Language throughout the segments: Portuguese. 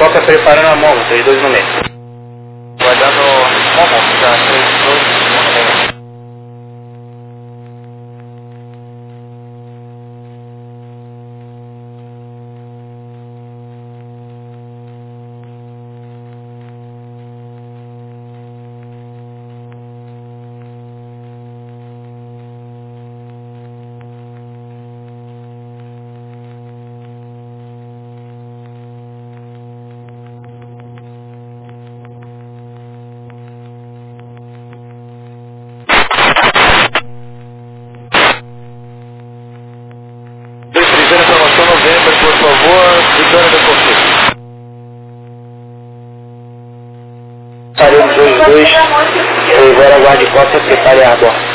Coca preparando a mão, 32 no meio. Guardando Momo, tá 32 no meio. Por favor, Vitória da Conquista. Parede 22, agora aguarde Coca, prepare a borda.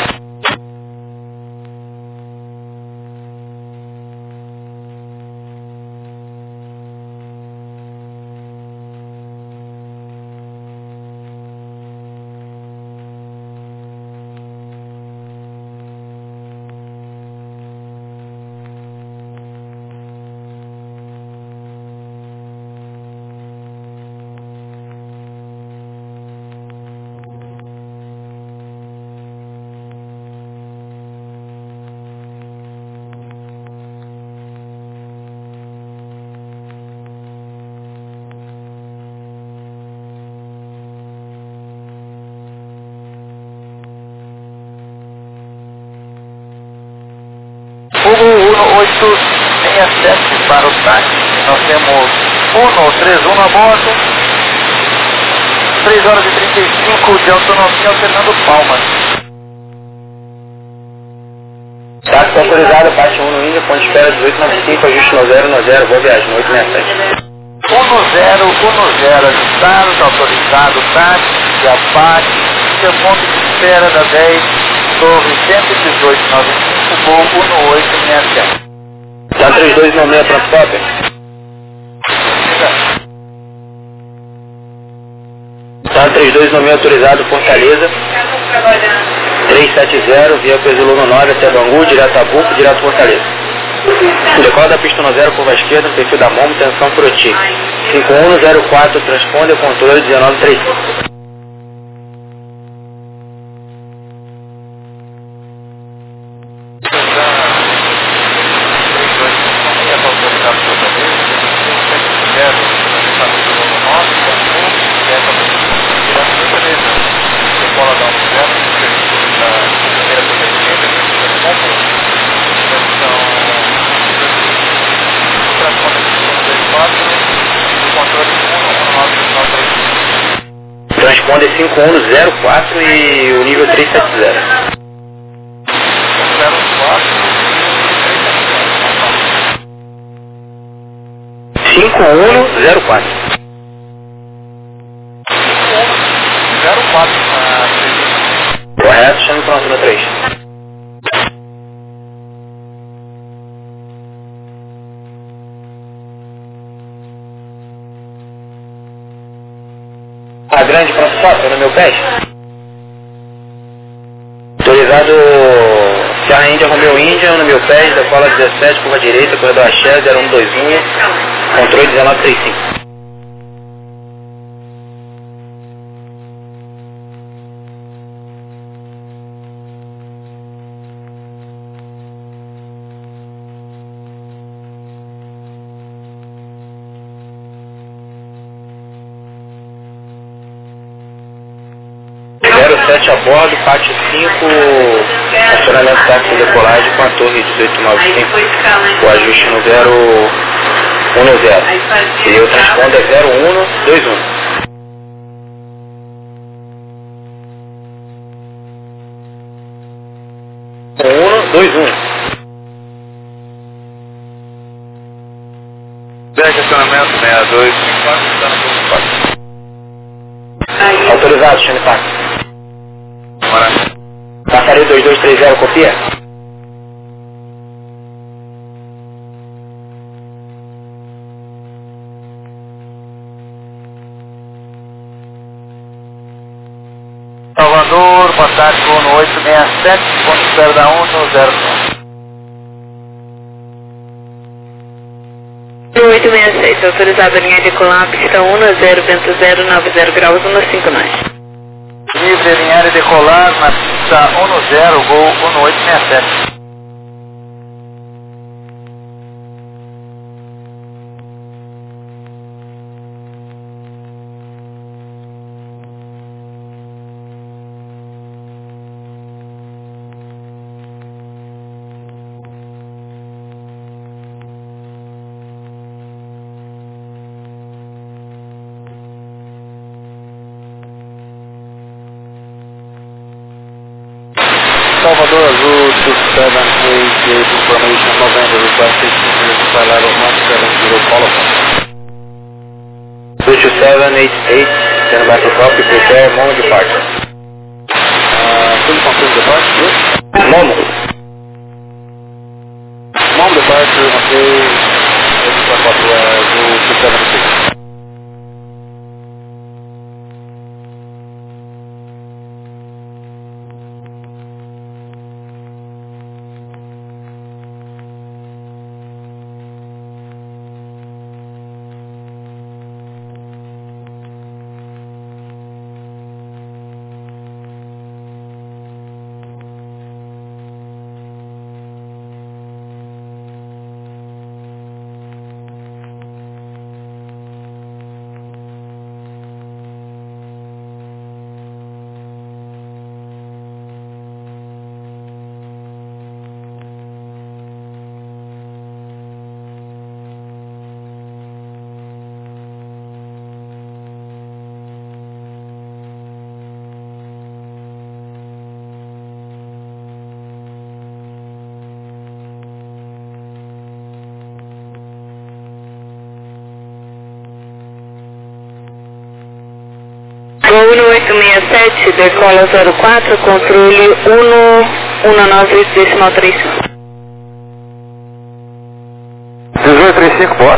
Fogo 1867 para o táxi. Nós temos 131 a bordo. 3 horas e 35 de autonomia alternando Palmas. Táxi autorizado, parte 1 no Índia, ponto de espera 1895, ajuste no 090, boa viagem, 867. 1010 ajustados, autorizado táxi, de abate, seu ponto de espera da 10, torre 11895, voo 1867. Tá 32 no meio, pronto, stop. Tá 32 no meio, autorizado, Fortaleza. 370, via Pesolano 9 até Bangu, direto a Buco, direto a Fortaleza. Decola da pista no 0, curva esquerda, no perfil da Momo, tensão por OTI. 5104, transponder, controle 1935. Transponder 5104 e o nível 370. 5104. 5104. Correto, chame pronto no 3. A grande pronto stop no meu pé. Autorizado Serra Índia, Romeu Índia, no meu pé, decola 17, curva direita, corredor Axé, 0121, controle 1935. A bordo, pátio 5, acionamento táxi de decolagem com a torre 1895, o ajuste no 010, e o transponder é 0121. 0121. Estacionamento 62, 54, está no 24. Autorizado, chame táxi. Passaria 2230, copia? Salvador, boa tarde, voo no 867, ponto de espera da 1 no 09. 867. 167, autorizado a linha de decolar, pista 10, vento 090 graus, 159. Livre em área decolar na pista 10, gol 1867. Salvador Azul 2788 information November request 16 minutes by level 170 follow up. 22788, stand by for copy, prepare, moment departure. Fully confirmed departure, yes? Momo. Mom departure, okay. Salvador Azul 2788. Gol 1867, decola 04, controle 119,35. 1835, bora.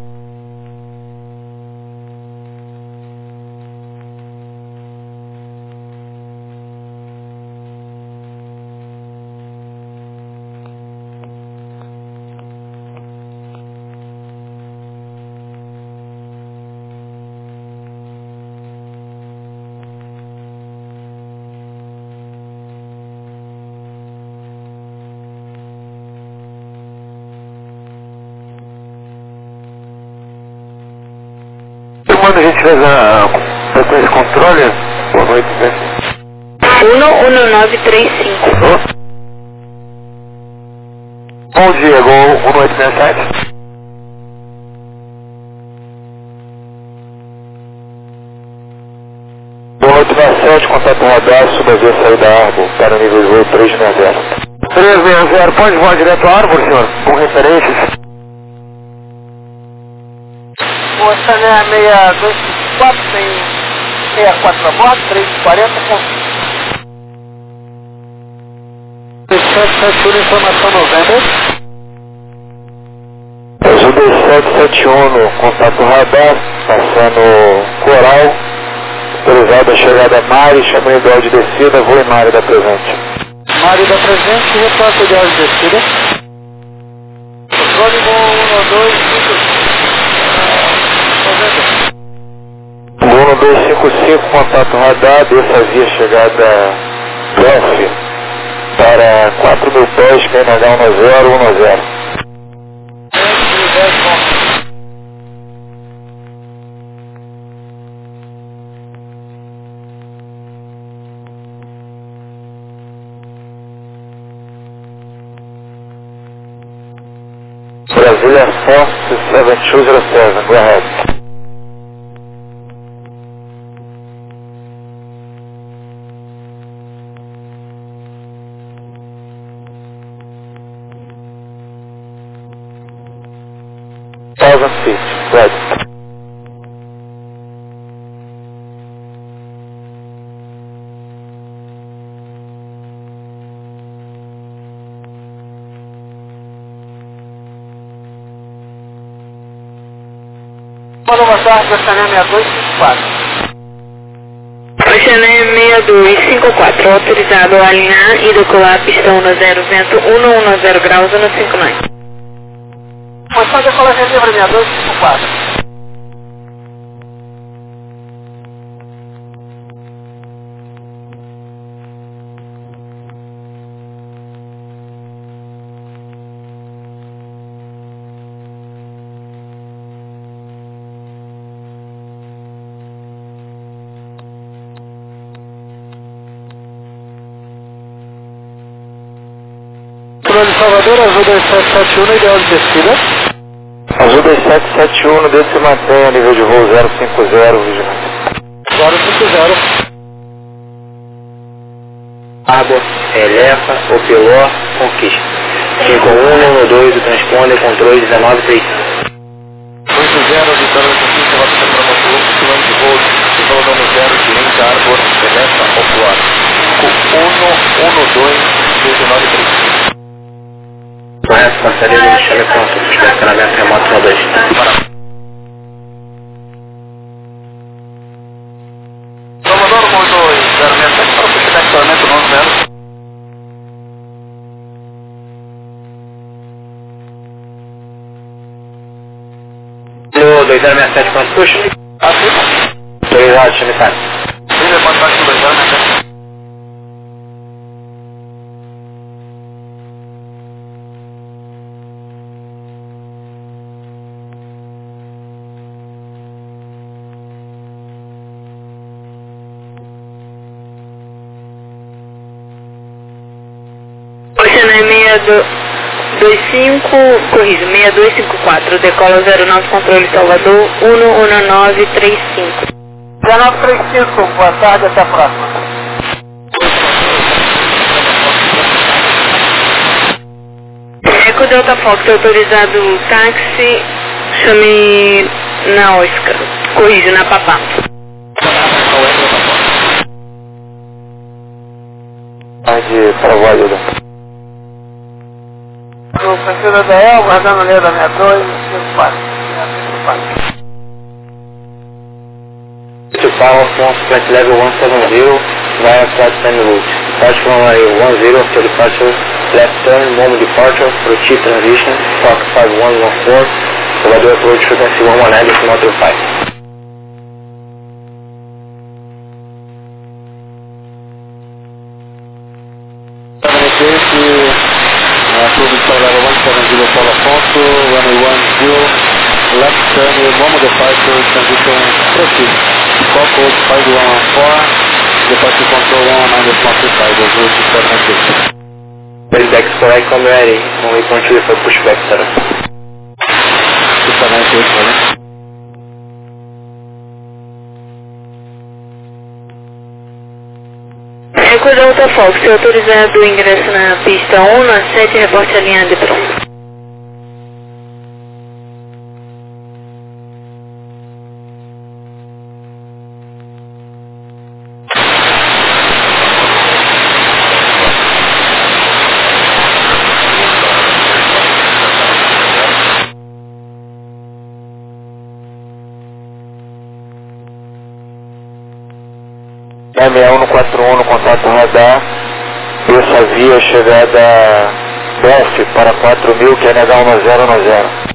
Quando a gente fez a frequência controle, boa noite, né? 11935. Bom dia, gol 1867. Boa noite, 7, contato radar, suba via saída Arbor, para nível de voo 360. 360, pode voar direto à Arbor, senhor? Com referências? Essa é a 6254, tem 64 na bordo, 340 com 771, informação November. Azul 2771, contato radar, passando Coral, autorizado a chegada Mari, chamando de áudio de descida, voo em Mari da presente. Mari da presente, reporta de áudio de descida. Controle com 1255, contato radar, desça via chegada Delphi para 4.000 pés, PNH 1010. Brasília Force 7207, go ahead. Feet, right. Boa tarde, Oceané 6254. Oceané 6254, autorizado a alinhar e decolar pista 10, vento 110 graus, 159. Pode fazer colagem livre, 6254. Controle Salvador, Azul 2771, ideal de descida. Azul 2771, desce e mantém a nível de voo 050, vigilante. 050. Água, eleva, Opeló, conquista. 5112, transponder, controle 1935. 80, Vitória da Conquista, rota para motor, plano de voo, decolando 0, direita, Arbor, eleva, Opeló. 5112, 1935. Correto, parceria do Michele Ponto, estacionamento remoto no 2. Salvador, motor 067, para o estacionamento no 0. No 2067, quanto puxa? Acima. Autorizado, chame-se. Líder, contato 2067. Oceano é 625, corrijo, 6254, decola 09, controle Salvador, 11935. 1935, boa tarde, até a próxima. Eco Delta Fox, autorizado táxi, chame na Oscar, corrijo, na Papá. De trabalho. O Francisco da El, guardando a linha da 62, 54. To power from flight level 170 via flight time route. Departure from area 10 after departure, left turn, moment departure, proceed transition, Fox 5114, Salvador approach frequency 119, decimal 5. Left turn, normal departure, transition, proceed. Call code 5114, departure control 119.25, Azul 796. Feedback is correct when ready, when we continue for pushback, sir. 796, né? Eco Delta Fox, autorizado o ingresso na pista 1, na 7, reporte a linha de pronto. M6141 no contato radar, essa via chegada Belf para 4000, que é negar 1010.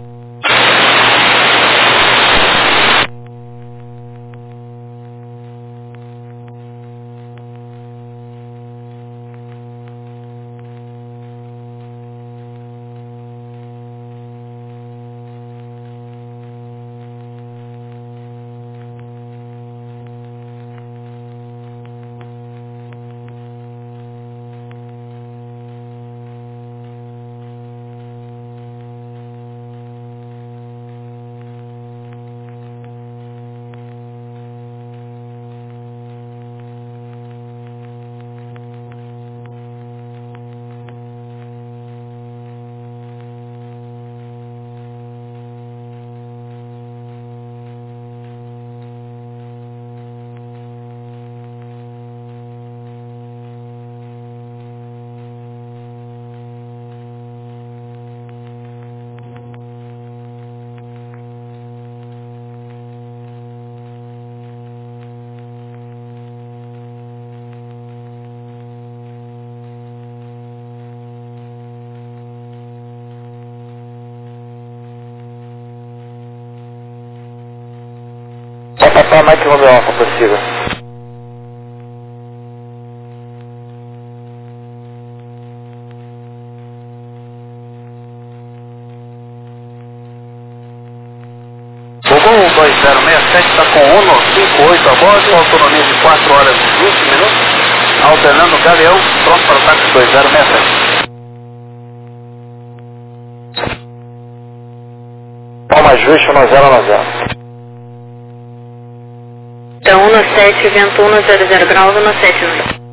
Tá, Mike Romeo Alpha, possível. Voo 2067 está com 158 a bordo, autonomia de 4 horas e 20 minutos, alternando o Galeão, pronto para o táxi 2067. Palma Justa, 1090. Então 17, vento 100 graus, 17, né?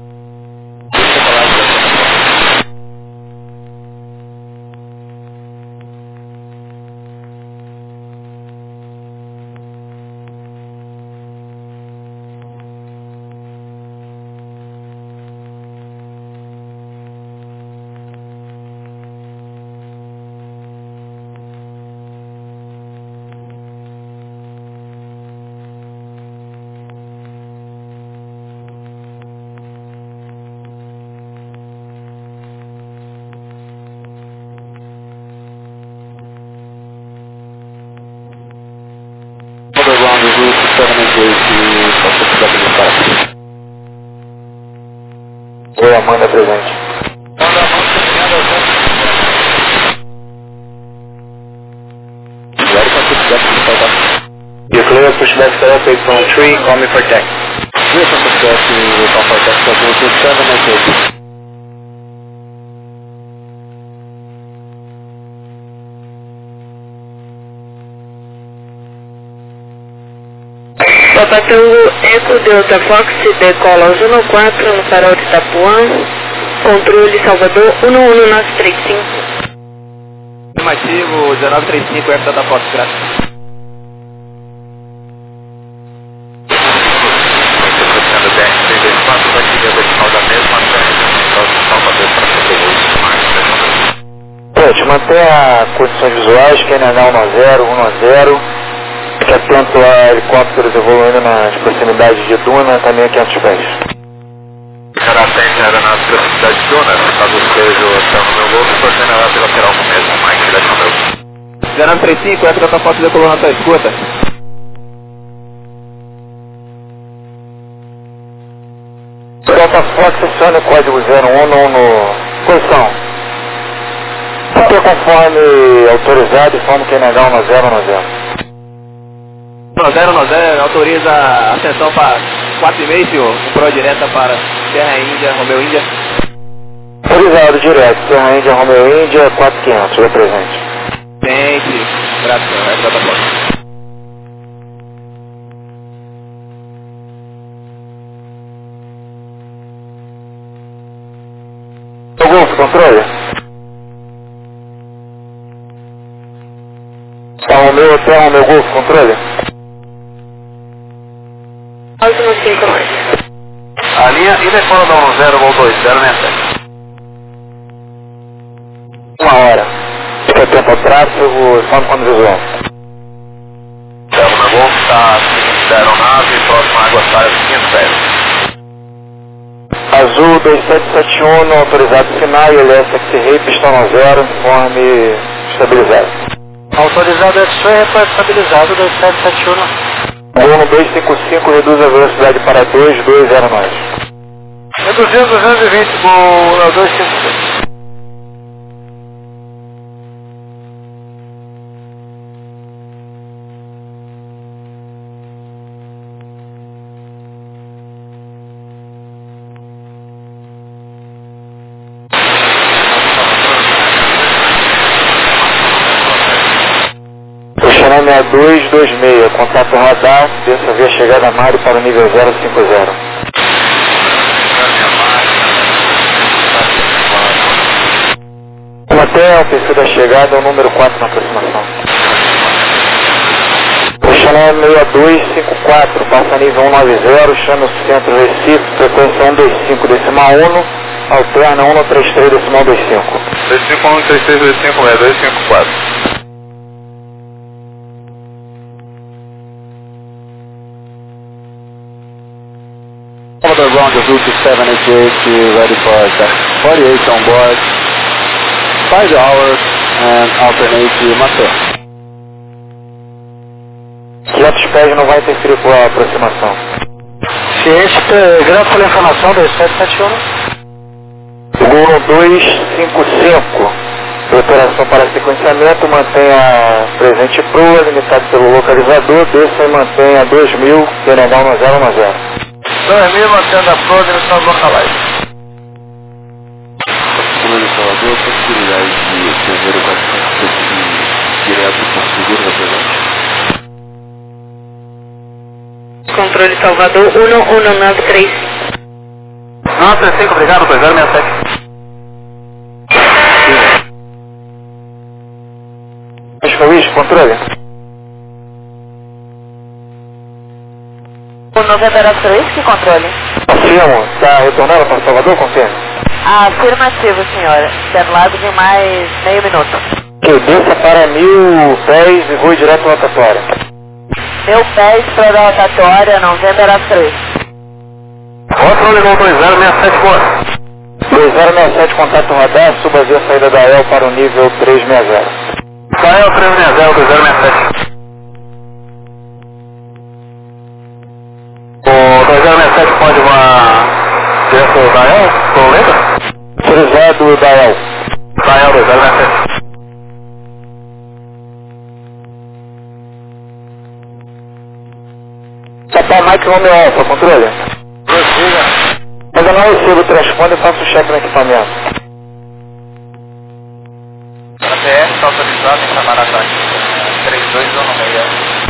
Oi, Amanda, presente. You clear pushback stop 813, call me for taxi. Clear from pushback to call for taxi 788. Papa Tango Eco Delta Fox, decola aos 14 no farol de Itapuã, controle Salvador 11935. Afirmativo, 1935, F da Fox, graças. Pode manter condições visuais, QNH 10, fique atento a helicópteros evoluindo nas proximidades de Duna, também a 500 pés. Ficará atento à aeronave pela cidade de Duna, caso esteja o meu voo, se coordenará pela lateral com o mesmo, Mike, direção meu. 1935, F da Fox da coluna sua escuta. Delta Fox, acione o código 01 no... Posição. Manter conforme autorizado e forma QNH 10. 090, autoriza a ascensão para 4,5, senhor, com prova direta para Serra Índia, Romeu Índia. Autorizado direto, Serra Índia, Romeu Índia, 4500, eu presente. Gente, graças a Deus, Delta Fox. Golfo, controle? Romeu Hotel, Romeu Golfo, controle? Ótimo 5 mais. A linha e decola da 10, voo 2067. 1 hora. Fica atento ao tráfego, só quando visual. Delta Golfo está seguindo a aeronave, próxima água sai 500 pés. Azul 2771, autorizado final, ILS X-Ray, pistão 0, informe estabilizado. Autorizado X-Ray, repórte estabilizado 2771. Voo 255, reduz a velocidade para 2209. Reduzindo 220 com 255. Oceanã 6226, contato radar, desça via chegada Mário para o nível 050. Hotel, perfil da chegada, é o número 4 na aproximação. Oceanã 6254, passa nível 190, chama o centro Recife, frequência 125 decimal 1, alterna 133 decimal 25. 251, 33, 25, 254. Commodore Ground Azul 788, ready for taxi. 48 on board, 5 hours and alternate Master. 500 pés não vai interferir com a aproximação. Ciente, graças pela informação, 2771. Gol 255. Operação para sequenciamento, mantenha presente proa, limitado pelo localizador, desça e mantenha 2000, Senegal no 010. 2000, mantendo a proa, limitado localize. Comando Salvador, possibilidade de fazer o 455 direto por seguro da presente. Controle Salvador 1193. 935, obrigado, 2067. Luiz, controle. O Novembro 3, que controle? Afirmo, está retornando para Salvador, confirma? Afirmativo, senhora. Lado de mais meio minuto. Ok, desça para 1000 pés e voe direto à rotatória. 1000 pés para a rotatória, Novembro 3. Controle Gol 2067, boa. 2067, contato radar, suba via saída da EL para o nível 360. Dael 360, 2067. O 2067 pode voar direto da EL, com letra? Autorizado da EL. Dael 2067. Papai Mike Romeo Alpha, controle? Prossiga. Mas eu não recebo o transponder e faço o cheque no equipamento. ATS está autorizado em Samarataque. 3216.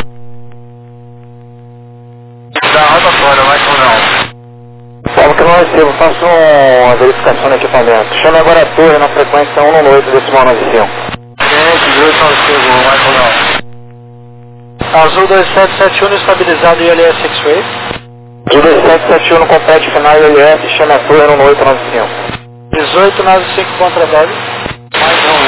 Da rotatória, vai com não. Como que eu não recebo, faço uma verificação no equipamento. Chame agora a torre na frequência 118.95. 1895, vai com não. Azul 2771 estabilizado ILS X-Ray. Azul 2771 compete final ILS, chame a torre 11895. 1895 contra W. Mais não.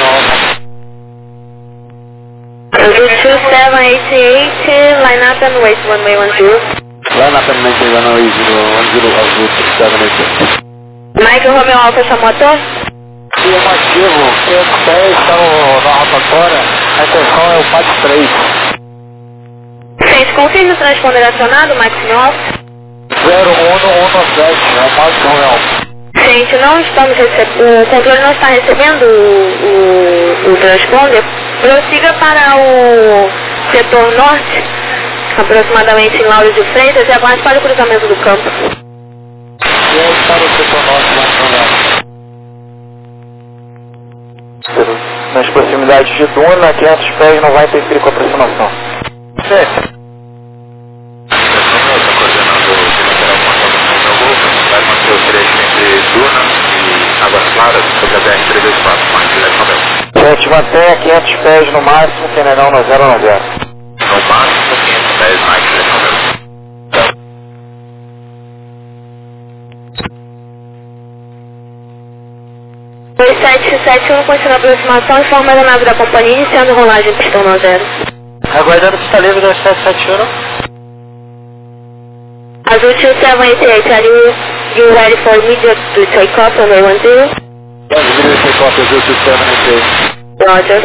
Azul 2788, line up and wait 1110. Line up and maintain runway 010, Azul 2788. Michael Romeo Alpha chamou a torre? Afirmativo, 510 está na rotatória, a intenção é o PAT 3. Gente, confirme o transponder acionado, Maximum Alpha. 0117, é o Maximum Alpha. Gente, não estamos recebendo, o controle não está recebendo o transponder. Prossiga para o setor norte, aproximadamente em Lauro de Freitas, e aguarde para o cruzamento do campo. E aí está no setor norte, Maximum. Nas proximidades de Duna, 500 pés não vai interferir com a aproximação. Certo. Vai manter o trecho entre Duna e Águas Claras sobre a BR-324, mais direto ao Bel. Gente, mantenha 500 pés no máximo, Senegal no 090. No máximo 500 pés, mais direto ao Bel. 2771 continua a aproximação, informa da nave da companhia, iniciando rolagem pistão no 0. Aguardando pista livre 2771. Azul 2788, are you ready for immediate to take off on 110? Immediate takeoff, Azul 2788. Roger.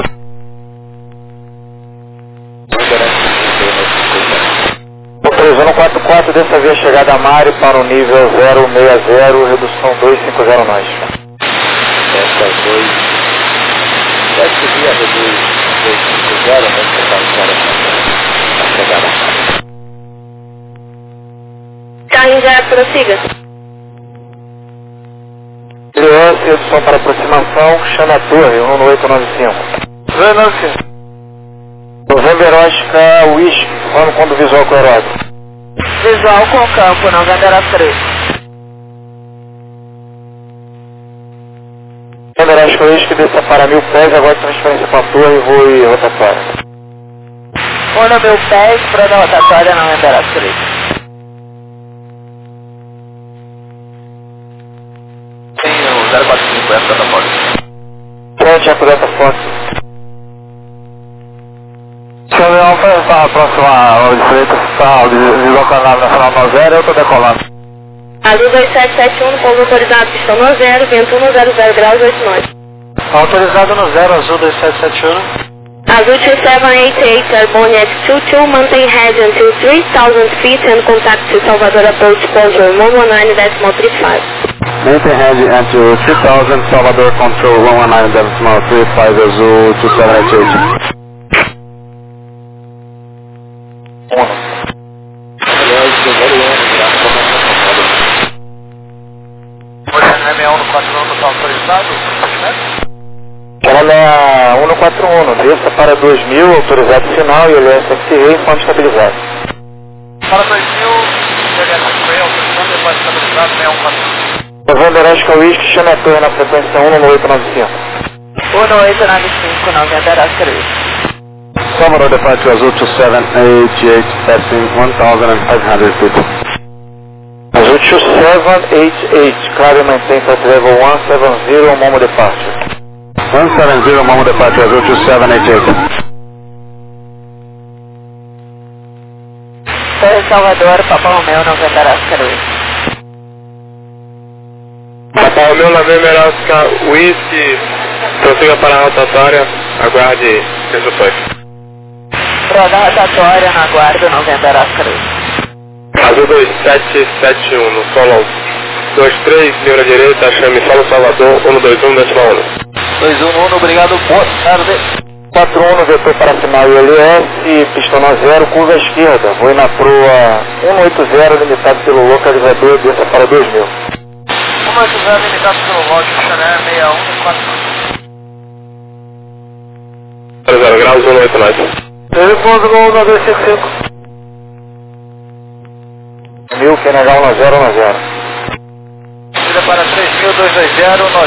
Autorizando 44, dessa vez chegada a Mari para o nível 060, redução 250 nós. Delta 2. Vai subir a reduz 250, vai chegar a chegada. Carrinho já prossiga. ILS, redução para aproximação, chame a torre 11895. November Oscar Whisky, vamos quando o visual com o aeródromo. Visual com o campo, Novembro 3. November Oscar Whisky, desça para 1000 pés, agora transferência para a torre e voe rotatória. 1000 pés para a rotatória, Novembro 3. Tem o 045, essa da Fox. Frente, eco Delta Fox. Chame Alfa, está próximo a de Freitas, está deslocando a nave nacional no 0, eu estou decolando. Azul 2771, pouso autorizado, pistão no 0, vento 100 graus 89. Autorizado no 0, Azul 2771. Azul 2788, airborne at 22, maintain head until 3,000 feet and contact to Salvador approach control 119.35. Maintain head until 2000, Salvador control 119.35, Azul 2788. Channel 141, desça para 2000, autorizado final e LSFRE enquanto estabilizado. Para 2000, LSFRE, autorizado e enquanto estabilizado, 6141. November Oscar Whisky, chame a torre na frequência 11895. 1895, November Oscar Whisky. Salvador departure Azul 2788, passing 1,500 feet. Azul 2788, clear and maintain flight level 170, Momo departure. 170, Momo departure, Azul 2788. Torre Salvador, Papa Romeo, November Oscar Whisky. Papa Romeo, November Oscar Whisky, prossiga para a rotatória, aguarde resultados. Roda rotatória, no aguardo, November Oscar Whisky. Azul 2771, no solo 23, linha direita, chame solo Salvador, 121.1. 211, obrigado, boa tarde. 41, vetor para sinal ILS, pistão a 0, curva à esquerda, vou na proa 180, limitado pelo localizador, desça para 2000. 180, limitado pelo lógico, Chanel 61, 0 graus, 189. Telefone Gol 955. 1000, QNH 1010. Vira para 3.220, 1010,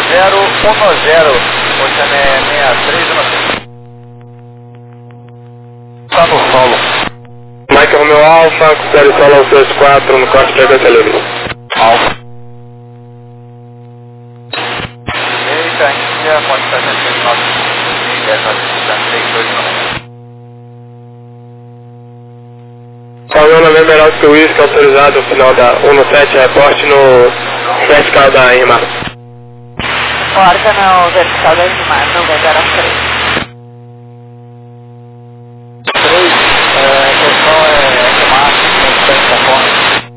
o Chanel 6316. Está no solo. Mike Romeo Alpha, considere solo aos 24 no corte frequência livre. Alfa. Eita, Índia, pode estar dentro de 9 Salvador November Oscar Whisky, autorizado ao final da 17, reporte no vertical da IRMA. Porta no vertical da IRMA, November Oscar Whisky. 3, questão é máximo, tem conforme.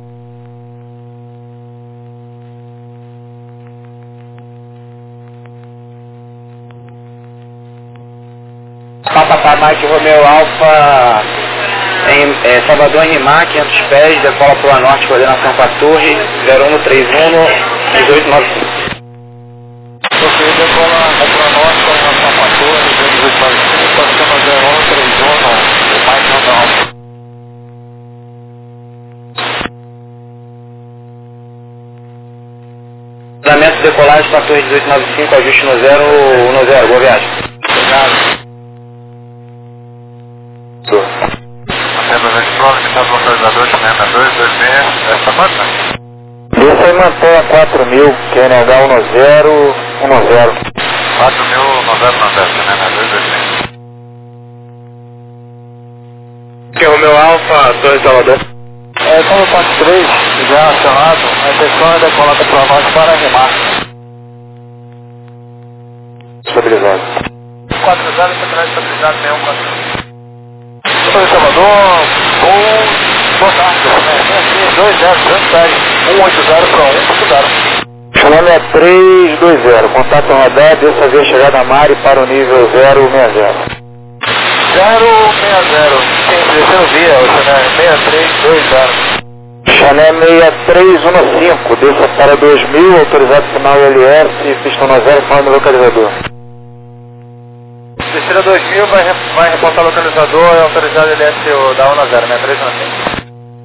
Papa Mike Romeo Alpha em Salvador RIMAR, 500 pés, decola para o norte, coordenação com a torre, 0131, 1895. Você decola para o norte, coordenação com a torre, 1895, passando 0131, mais não. Fundamento de decolagem para a torre 1895, ajuste no 010, boa viagem. Obrigado. Apenas a prova, limitado localizador, Chanel 226, essa banda? Desça e mantenha 4000, QNH 1010. 4.990, Chanel 226. Que Romeo Alpha, Torre Salvador. Como parte 3, já acionado, a intenção é decolar para o norte para RIMAR. Estabilizado. 4 0, central estabilizado, 6141. Torre Salvador, boa tarde, né? 2-0, transfere, 180 para 1, Chanel 320, contato radar, desça via chegada a Mari para o nível 060. 060, terceiro via, o Chanel 6320. Chanel 6315, desça para 2000, autorizado final ILS, pistão a 0, fala no localizador. Terceira 2000 vai reportar o localizador e autorizado LS da 1 a 0, né? 315.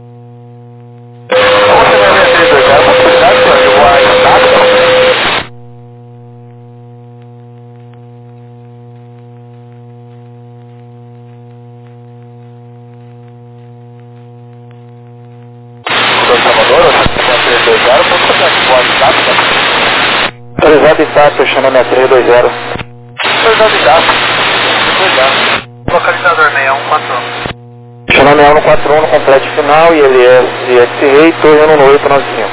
Como você vai ver 320? É uma possibilidade de voar em estado? Salvador, 320, pode fazer voar em estado? Autorizado Itália, Chanel 6320. Autorizado em estado. Localizador 6141. Chanel 6141 no complete final, ILS X-Ray, torre 11895.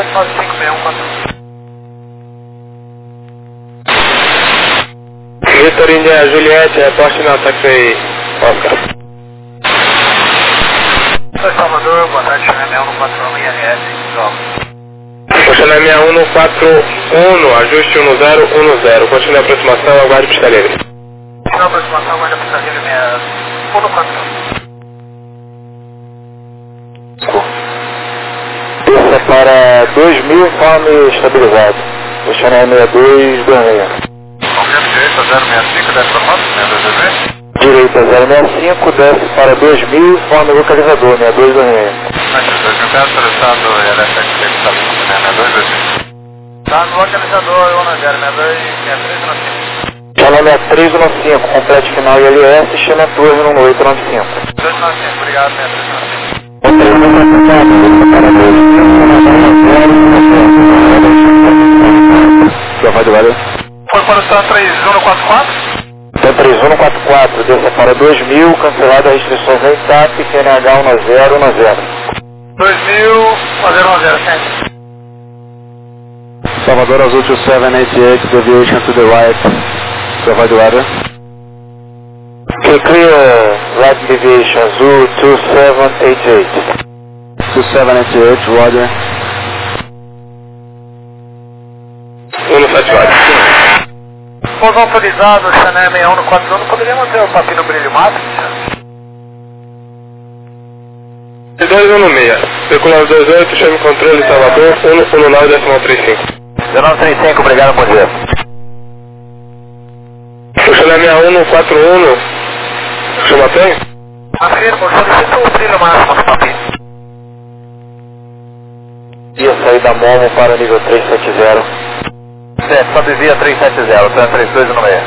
7956141. Vitor India Juliette, reporte na táxi Oscar. Salvador, boa tarde, Chanel 141 IRS, Chanel 6141, ajuste 1010, continue a aproximação, aguarde pista livre. Continua a aproximação, aguarde pista livre 6141. Desça para 2000, informe estabilizado. O Chanel 6226. Direita 065, desce para quanto? 6226? Direita 065, desce para 2000, informe localizador, 6226. Tá no localizador, 0626315. Chanel 6315, complete final ILS, Chanel Torre no 895. 295, obrigado, 6315. Foi para o Stan 3144? Stan 3144, desça para 2000, cancelada as restrições da ITAP, QNH 1010. 2000, 1010, Salvador Azul 2788, deviation to the right, provide water. Okay, clear, right deviation, Azul 2788. 2788, roger. 174. Pouso autorizado, Chanel 6141, poderia manter o papinho no brilho máximo? 216, circular 28, chame controle Salvador, 119,35. 1935, obrigado, bom dia. O Chanel 6141, chama tem? Afirmo, solicito o brilho máximo do papinho. Ia sair da Momo para nível 370. Certo, só desvia 370, tá 3216.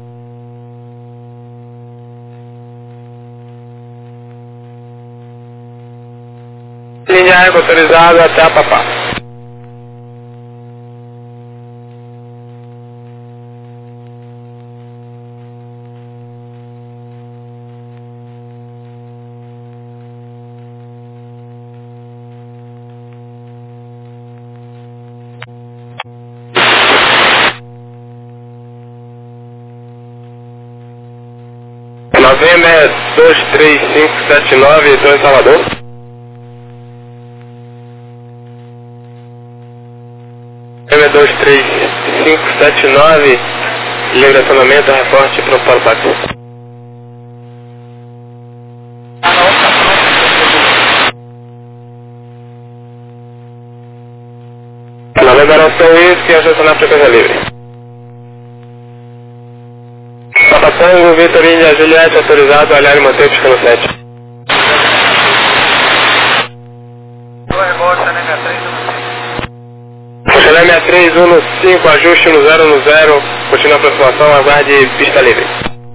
Linha água autorizada até a Papá. Novembro 23579, estou em Salvador. Novembro 23579, livre acionamento, reporte para o Paulo Pato. Na liberação isso que ajuda na frequência livre. Papatango, Vitor India Juliette, autorizado, aliar e manter piscando 7. Chanel 6315, ajuste no 010, continua a aproximação, aguarde pista livre.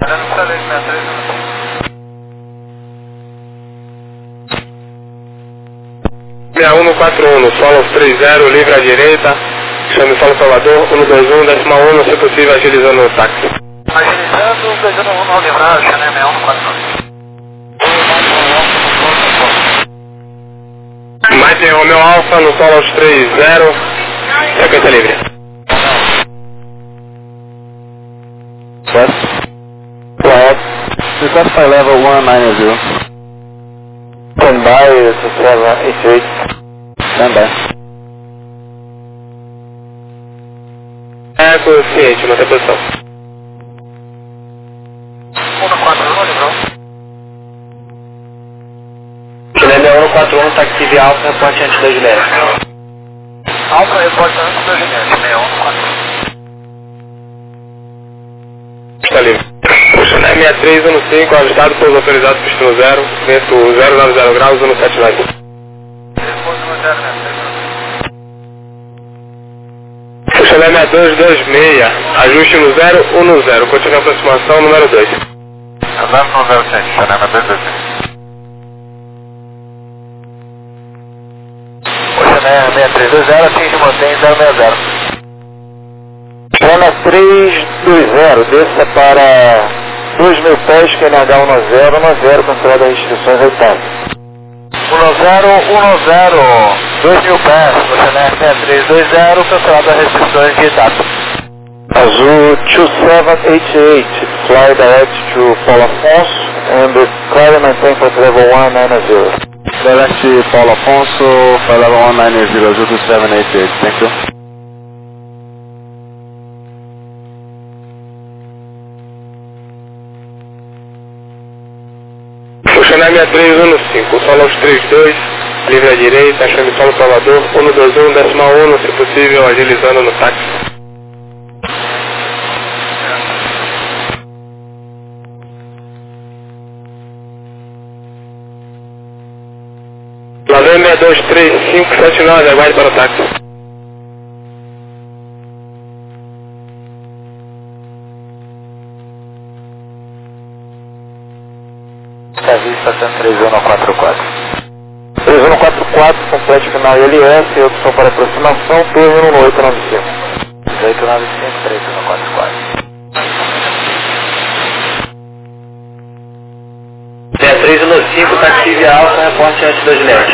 6141, solo 30, livre à direita, chame solo Salvador, 121, 11, se possível agilizando o táxi. Agilizando, beijando ao livrar, Chanel 6141. Mais em Romeo Alfa, no solo 30, sequência livre. Correto. Request by level 190. Stand by, 2788. Stand by. É consciente, manter a posição. 141, livrou. Chanel 6141, táxi de Alfa, reporte antes da Juliette. Alfa, reporte antes da Juliette, 6141. Está livre. O Chanel 6315, avistado, pouso autorizado, pistão 0, vento 090 graus, 179. O Chanel 6226, ajuste no 010, continua a aproximação, número 2. Andando no 07, Chanel 226. O Chanel 6320, atinge o mantém 060. Chanel 320, desça para 2.000 pés, QNH 1010, cancelada as restrições ao tempo. 1010, 2.000 pés, o Chanel 6320, cancelado as restrições de etapa. Azul 2788, fly direct to Paulo Afonso and clear and maintain flight level 190. Direct Paulo Afonso, flight level 190, Azul 2788, thank you. Funcionar 6315, solo aos 32, livre à direita, achando solo Salvador, 121, decimal 1, se possível, agilizando no táxi. Ladrão 62359, aguarde para o táxi. Vista 3144. 3144, complete final ILS, opção para aproximação, turno no 895. 895, 3144. 6315, táxi via alfa, reporte antes da Juliette.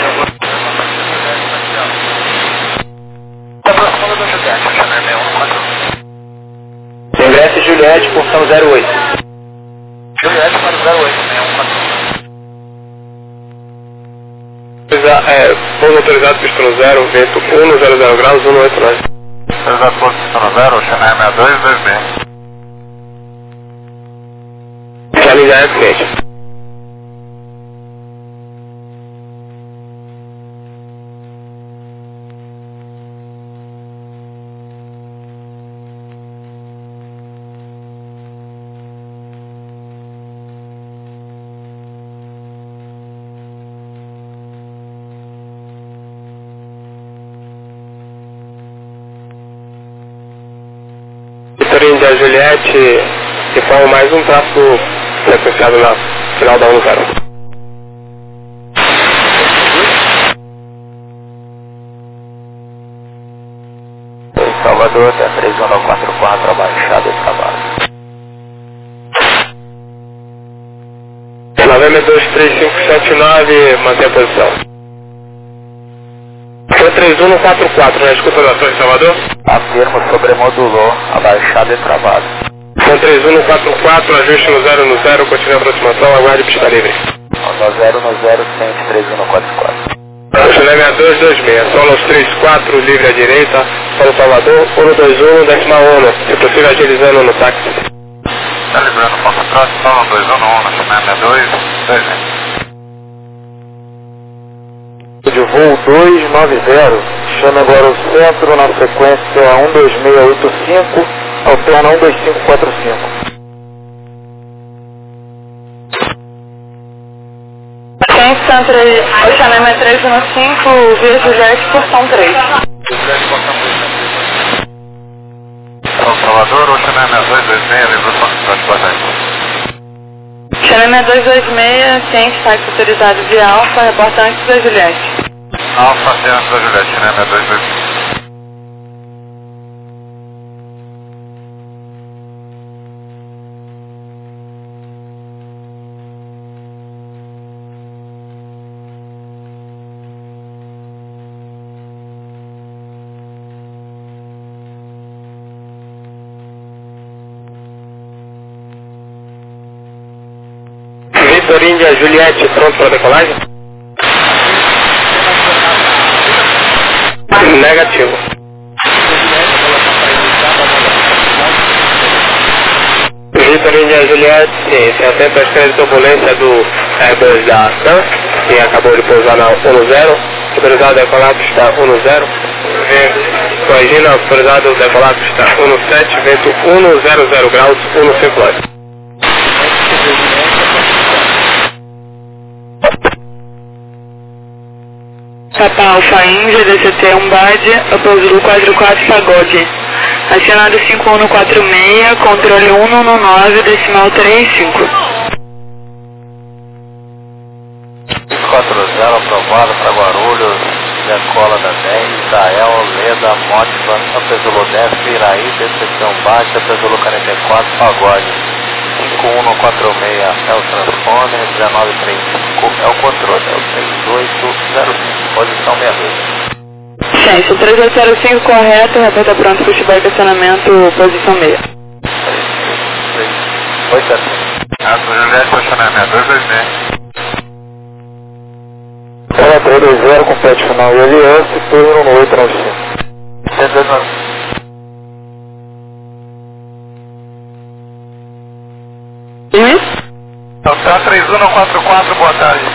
Ingresso Juliette, portão 08. Juliette para 08, Pouso autorizado, pistão 0, vento 100 graus, 189. Autorizado pouso pistão 0, Xanai 6226. Já ligar é cliente. Da Juliette, que forma mais um tráfego sequenciado na final da 10. Salvador, até 3144, abaixado e trabalho. Novembro 23579, mantém a posição. Foi 3144, na escuta da Torre Salvador? Afirmo, sobremodulou, abaixado e travado. Foi 3144, ajuste no 0, continue a aproximação, aguarde pista livre. No 0, sente 3144. Chile 6226, solo aos 34, livre à direita, Solo Salvador, 121, decimal 1, se possível agilizando no táxi. Tá livrando ponto atrás, solo 211, Chile 6226. De voo 290, chama agora o centro na sequência 12685, alterna 12545. Centro, Oxanema 315, via Juliette, portão 3. Salvador, Oxanema 226, livrou ponto atrás, Xanema 226, ciente, táxi autorizado via Alfa, reporta antes da Juliette. Alfa, antes da Juliette, Xanema 226. Vitor Índia Juliette, pronto para decolagem? Negativo. Vitor Índia Juliette, sim, se atenta à espera de turbulência do Airbus da TAM, que acabou de pousar na 10, autorizado a decolar está 10, corrigindo, autorizado a decolar está 17, vento 100 graus, 158. Papa Alfa Índia, DCT Umbade, Apolo 44 Pagode. Acionado 5146, controle 119, decimal 35. 40 aprovado para Guarulhos, decola da 10, Israel, Leda, Mótiva, Apesolo 10, Iraí, Decepção Baixa, Apesolo 44, Pagode. 5146 é o transponder, 1935 é o controle, é o 3805, posição 62. Ciência, 3805 correto, repórter pronto, futebol e estacionamento, posição 6. Oi, certo. Juliette, estacionamento 226. Ela 320, compete final ILS, turno no 895. 129. Então, tá 3144, boa tarde.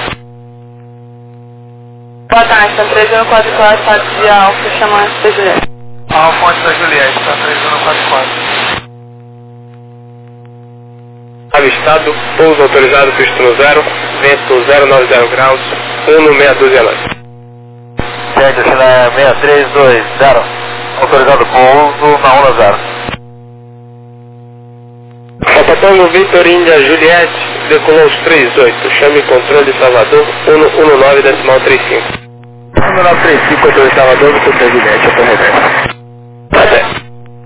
Boa tarde, tá 3144, Fábio de Alfa, chamando da Juliette. Fonte da Juliette, tá 3144. Avistado, pouso autorizado, pista no 0, vento 090 graus, 162 lance. Gente, China 6320, autorizado pouso na 10. Sapatão Vitor Índia Juliette, decolou os 38, chame controle Salvador, 119,35. 1935, controle Salvador, controle Juliette, eu tô reverso. Tá certo.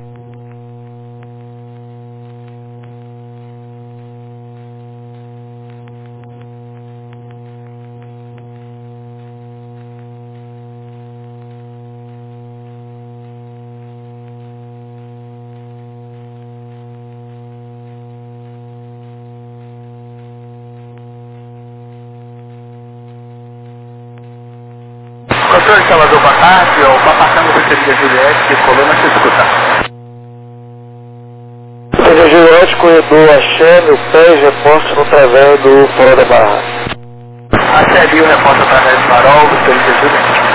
Controle Salvador, boa tarde, o Papacanga recebido Juliette, que colou na escuta. Seja Juliette, corredor, Axé, meu pé, reposto no través do Fora da Barra. Recebi o repórter através do farol, recebido Juliette.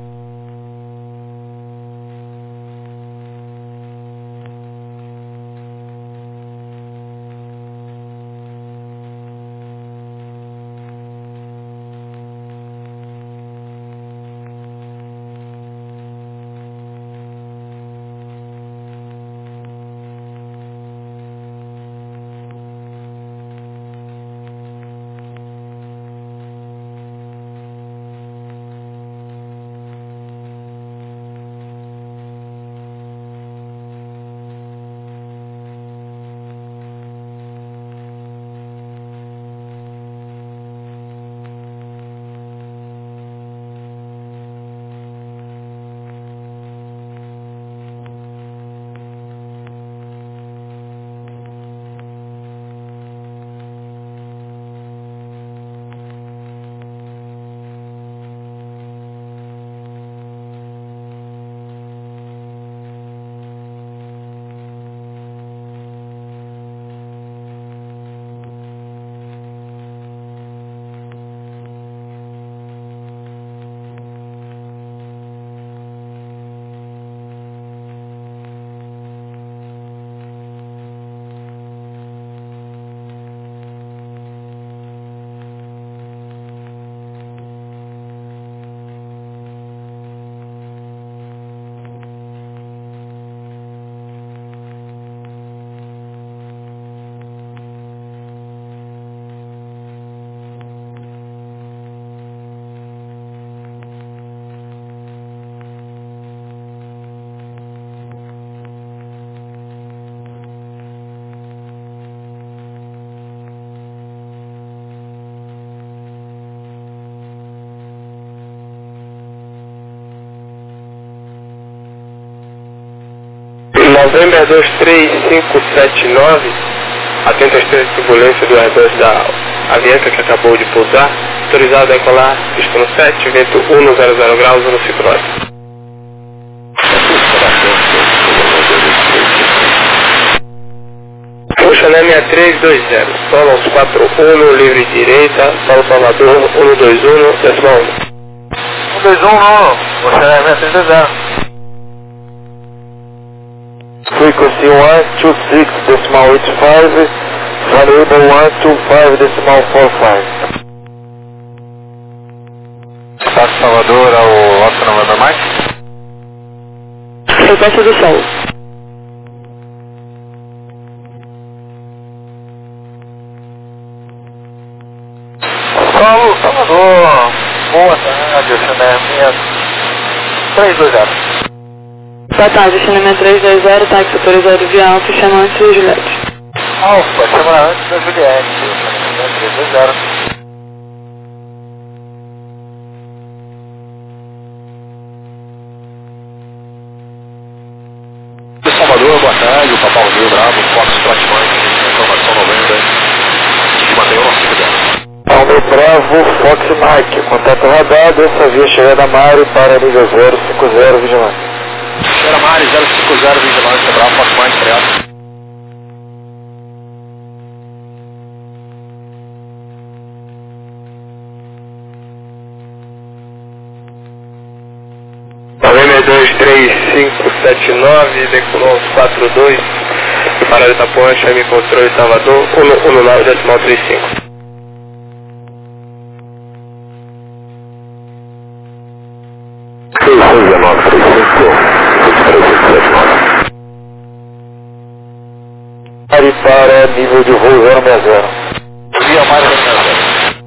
Novembro 23579, atento à estrela de turbulência do Airbus da Avianca que acabou de pousar, autorizado a decolar, pista no 7, vento 100 graus, 1 norte. Chanel 6320, solo aos 41, livre direita, Paulo Salvador, 121, decimal 1. 121, o Chanel 6320. Frequency 126.85, variable 125.45. Ataque Salvador ao Oscar November Mike. Frequência do sol. Paulo Salvador, boa tarde, o Chanel 320. Boa tarde, Chanel 320, táxi autorizado via alto, chama antes da Juliette. Alfa, chama antes da Juliette, o Chanel 320. Bravo Fox Mike, contato radar, dessa via chegada Mari para nível 050 vigilante. Chegada Mari 050 vigilante, Bravo Fox Mike, obrigado. M23579, decolou 42, parada da ponte, me encontrou em Salvador, 119,35. Mari para nível de voo 060. Via Mari 060.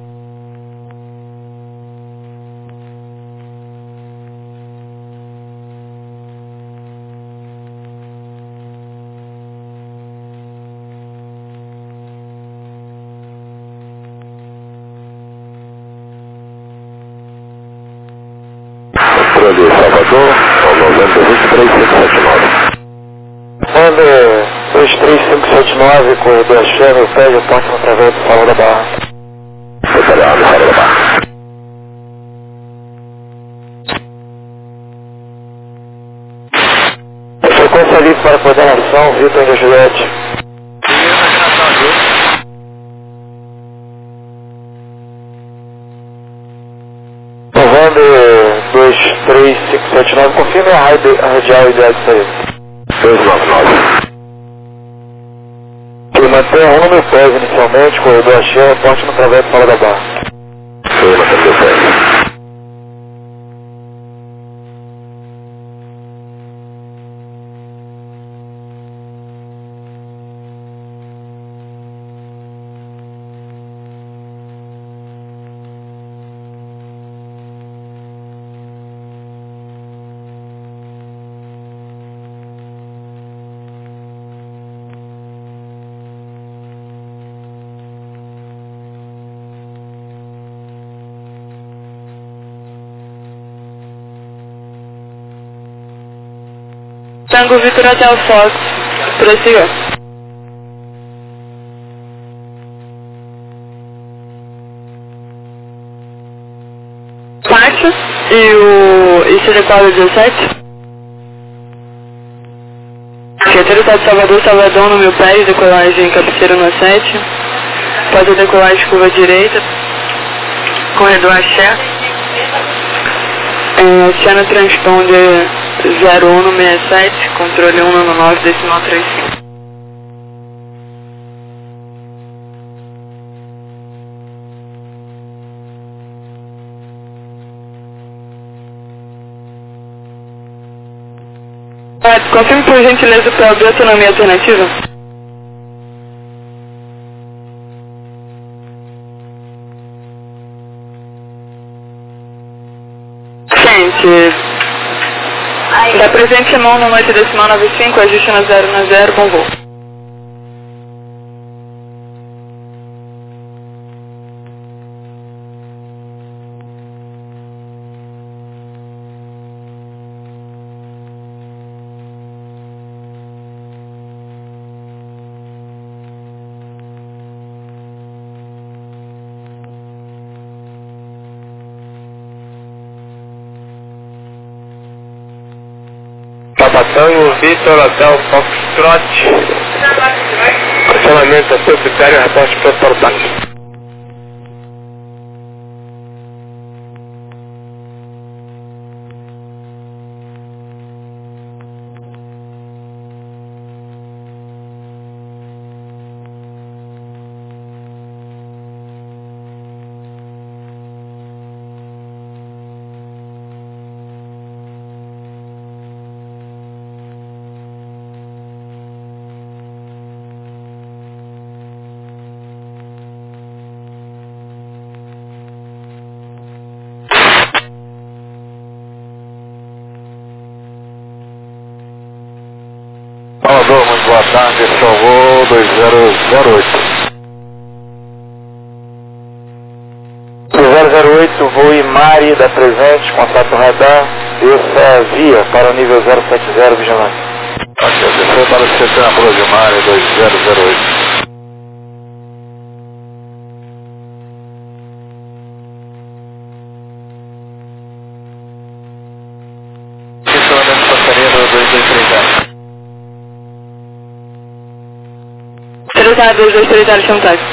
De Salvador, ao 23579. Manda 23579, corredor Chevy, pede o ponte através do Salão da Barra. Detalhado, Salão da Barra. Frequência livre para coordenação, Vitor e Juliette. Novando 23579, confirme a radial ideal de saída. 299. Que mantém 1 pés inicialmente, corredor Axé, ponte no travesso fora da barra. Sim, mantém 2 pés. Tango Vitor Hotel Fox, prossiga. Pátio e o ICD-4 17. Secretário de Salvador, Salvador no 1000 pés, decolagem cabeceira no 7. Pode a decolagem curva direita, corredor Axé. Cena transponder 0167, controle 199, decimal 35. Confirme por gentileza o PLB autonomia alternativa. Gente, da presente mão na noite decimal 95, ajuste na 0, bom voo. Tango Vitor Hotel Foxtrot, acionamento a seu critério, reporte para portagem. Salvador, muito boa tarde, esse é o voo 2008. 2008, voo Imari da presente, contato radar, essa via para o nível 070 vigilante. Ok, desceu para o setembro de Imari 2008. autorizado 2230, chama o táxi.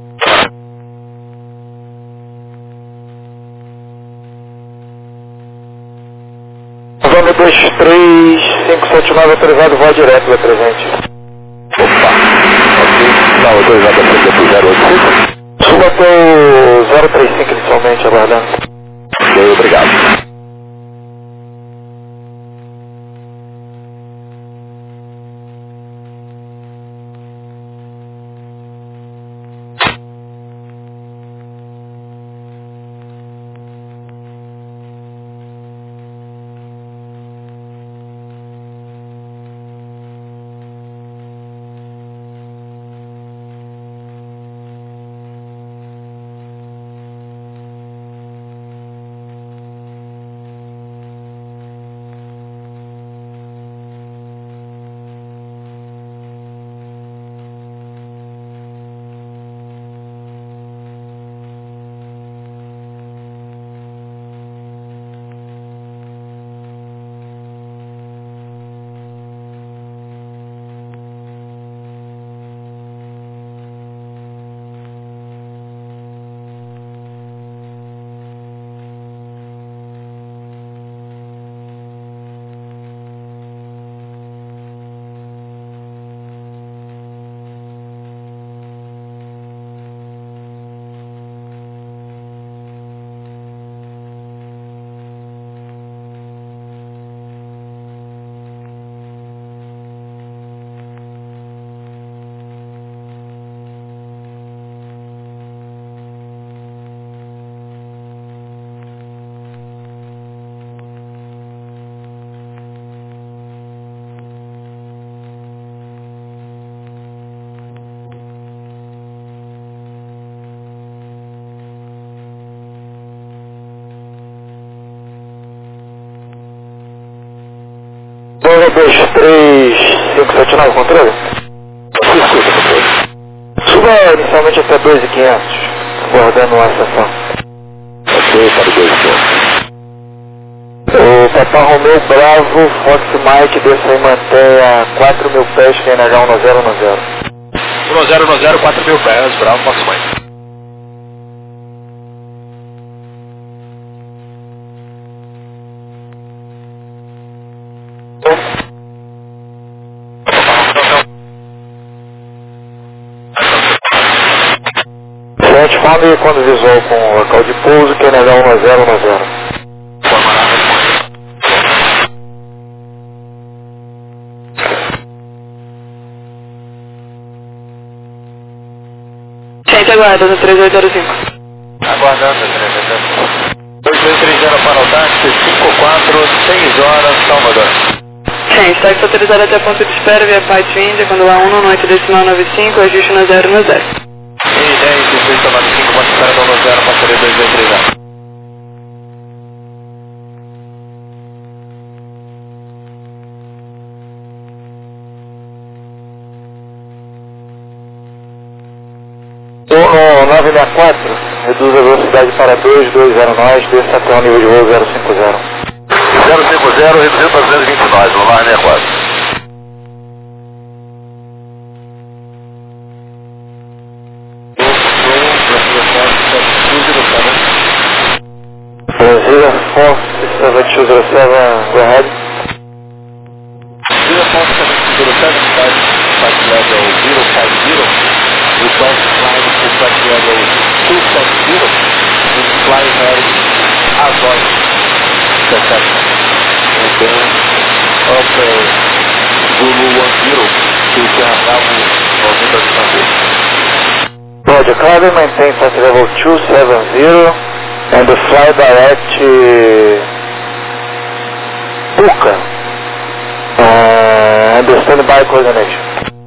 Nome 23579, autorizado, voa direto da presente. Opa, ok. Não, autorizado a frente pro 085. Suba até o 035 inicialmente, aguardando. Ok, obrigado. Nome 23579, controle? Escuta, controle. Suba inicialmente até 2500, aguardando a estação. Ok, para o 2 O Papa Romeu Bravo, Fox Mike, desça e mantenha 4.000 pés, PNH 1010. 1010, 4.000 pés, Bravo, Fox Mike. Fome quando visual com o local de pouso, PNH 1010. Gente, aguarda no 3805. Aguardando, 3805. 2230 para o táxi, 54, 6 horas, Salvador. Gente, táxi autorizado até ponto de espera via Pátio Índia, quando lá 1 no noite decimal 95, ajuste no 0 no 0. E 10, 16, 95, pode esperar no 0, passaria 2230. No 964, reduz a velocidade para 220 nós, desça até o nível de voo 050. 050, reduzindo para 229, no 964. Brasília Force 7207, go ahead. Brasília Force 7207, flight level 050, request flying to flight level 270, with fly heading avoid detection. And then upper Zulu 10, to Bravo 90 Roger, Carver maintain flight level 270 and fly direct Puka and standby coordination.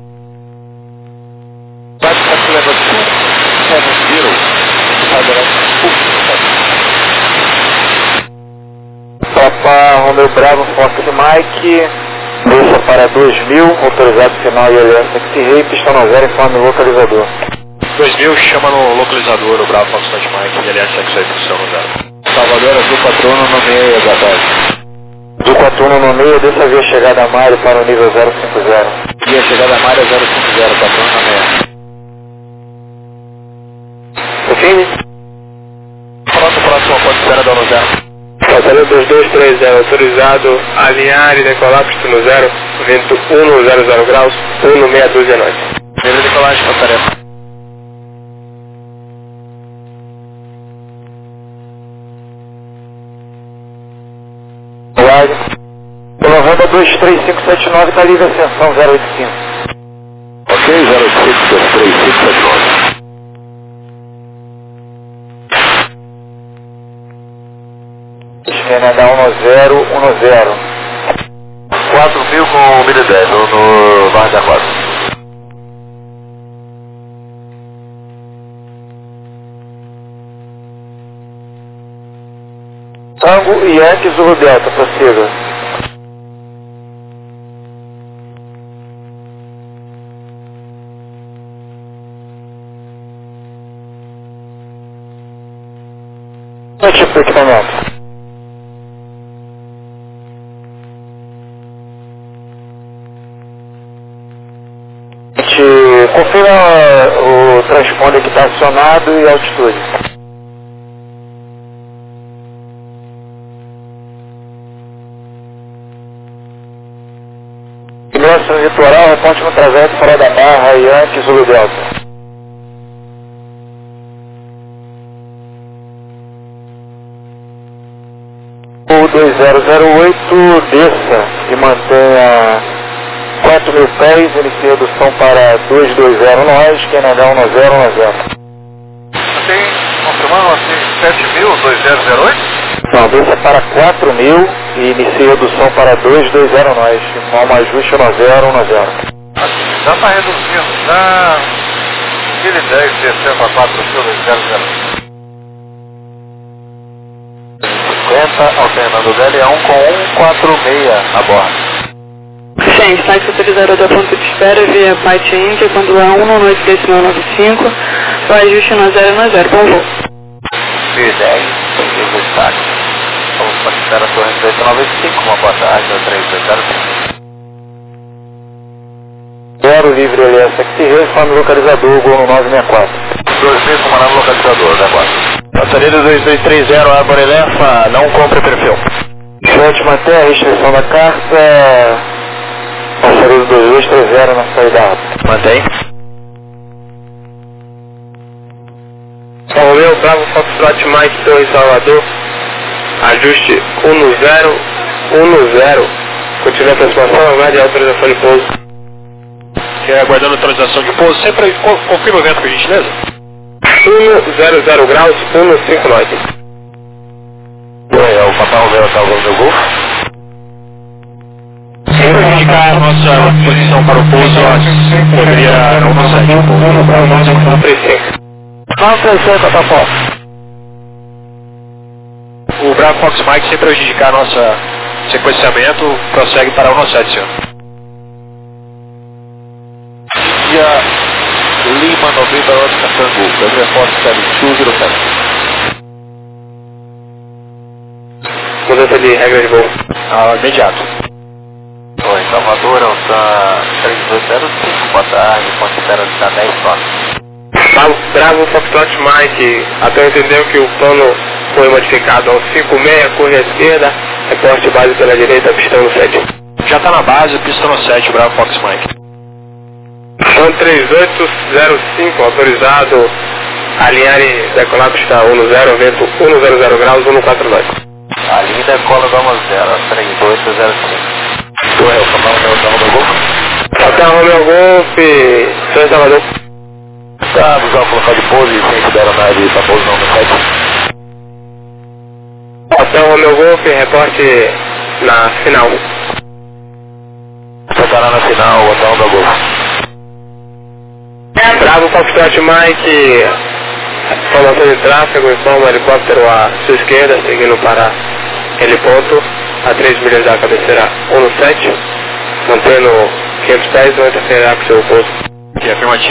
flight level 270, fly direct Puka. Papa Romeu Bravo, Fox Mike, desça para 2000, autorizado final ILS X-Ray, pistão no 0, informe localizador. 2000, chama no localizador o Bravo Fox Mike, e aliás, segue posição no 0. Salvador, Azul Patrono, no meio da tarde. Do 41 no meio, desça via chegada a Mário para o nível 050. Via chegada a Mário 050, Patrono na meia. Passageiro 2230, autorizado a alinhar e decolar pista no 0, vento 100 graus, 162 norte. Primeira decolagem, passarela. Pela Honda 23579, está livre ascensão 085. Ok, 085-23579. Canadá 1010. 4.000 com 1010 no Barra da Quadra. Tango e Yankee Zulu Delta, prossiga. Qual tipo de equipamento? Confira o transponder que está acionado e a altitude. Iluminação litoral, reponte no trajeto fora da barra, Yankee Zulu Delta. O 2008 desça e mantenha 4.000 pés, inicia redução para 220 nós, Canadá 1010. Tem, confirmando assim, 7.000, 2008? Não, desça para 4.000 e inicia redução para 220 nós, norma ajuste 1010. Já está reduzindo, já 1010 descendo a 4.200. 50, alternando DL1 com 146 a bordo. Sim, site autorizado da ponto de espera via Pite Índia, quando é 1 no noite decimal 95, o ajuste no 090, bom voo. 10, segundo destaque. Vamos para a espera Torrente 895, uma boa tarde, 3205. Zero livre LS aqui, reforma localizador, gol no 964. 2000, comandando localizador, 04. Passageiro 2230, Árvore Lefa, não compre perfil. Short mantém a restrição da carta. Passageiro 2230 na saída rápida. Mantém. São Romeu, Bravo Foxtrot Mike Torre Salvador. Ajuste 1010. Continua a aproximação, aguarde a autorização de pouso. Aguardando autorização de pouso, sempre confirma o vento, por gentileza. 100 graus, 15 norte. O Papai Romeu está usando meu Golf. Sempre indicar a nossa posição para o pouso, poderia não passar de pouso. 35. Qual foi o seu Fox? O Bravo Fox Mike sempre indicar a nossa sequenciamento, prossegue para o 17, senhor. Dia Lima 90 horas Catangu. Pedro Repórter 7207. Mudança de regra de voo. Imediato. Oi, Salvador, Alta 3205, boa tarde, ponte espera está 10 horas. Bravo Foxtrot Mike, até entendeu que o plano foi modificado ao 56, curva à esquerda, reporte base pela direita, pistão no 7. Já está na base, pista no 7, Bravo Fox Mike. São 3805, autorizado a alinhar e decolar pista 10, vento 100 graus, 142. A linha decola do 0, 3805. Correio, Papai Romeu está no Golf. Papai Romeu Golf, São Salvador. Está avisando o local de pouso e quem tiver a nave para pouso no 7. Papai Romeu Golf, reporte na final. Você estará na final, o hotel do Golf. Bravo Foxtrot Mike, formação de tráfego, informa helicóptero à sua esquerda, seguindo para heliponto, a 3 milhas da cabeceira 17, mantendo 500 pés, não interferirá com seu posto. Que afirmativo.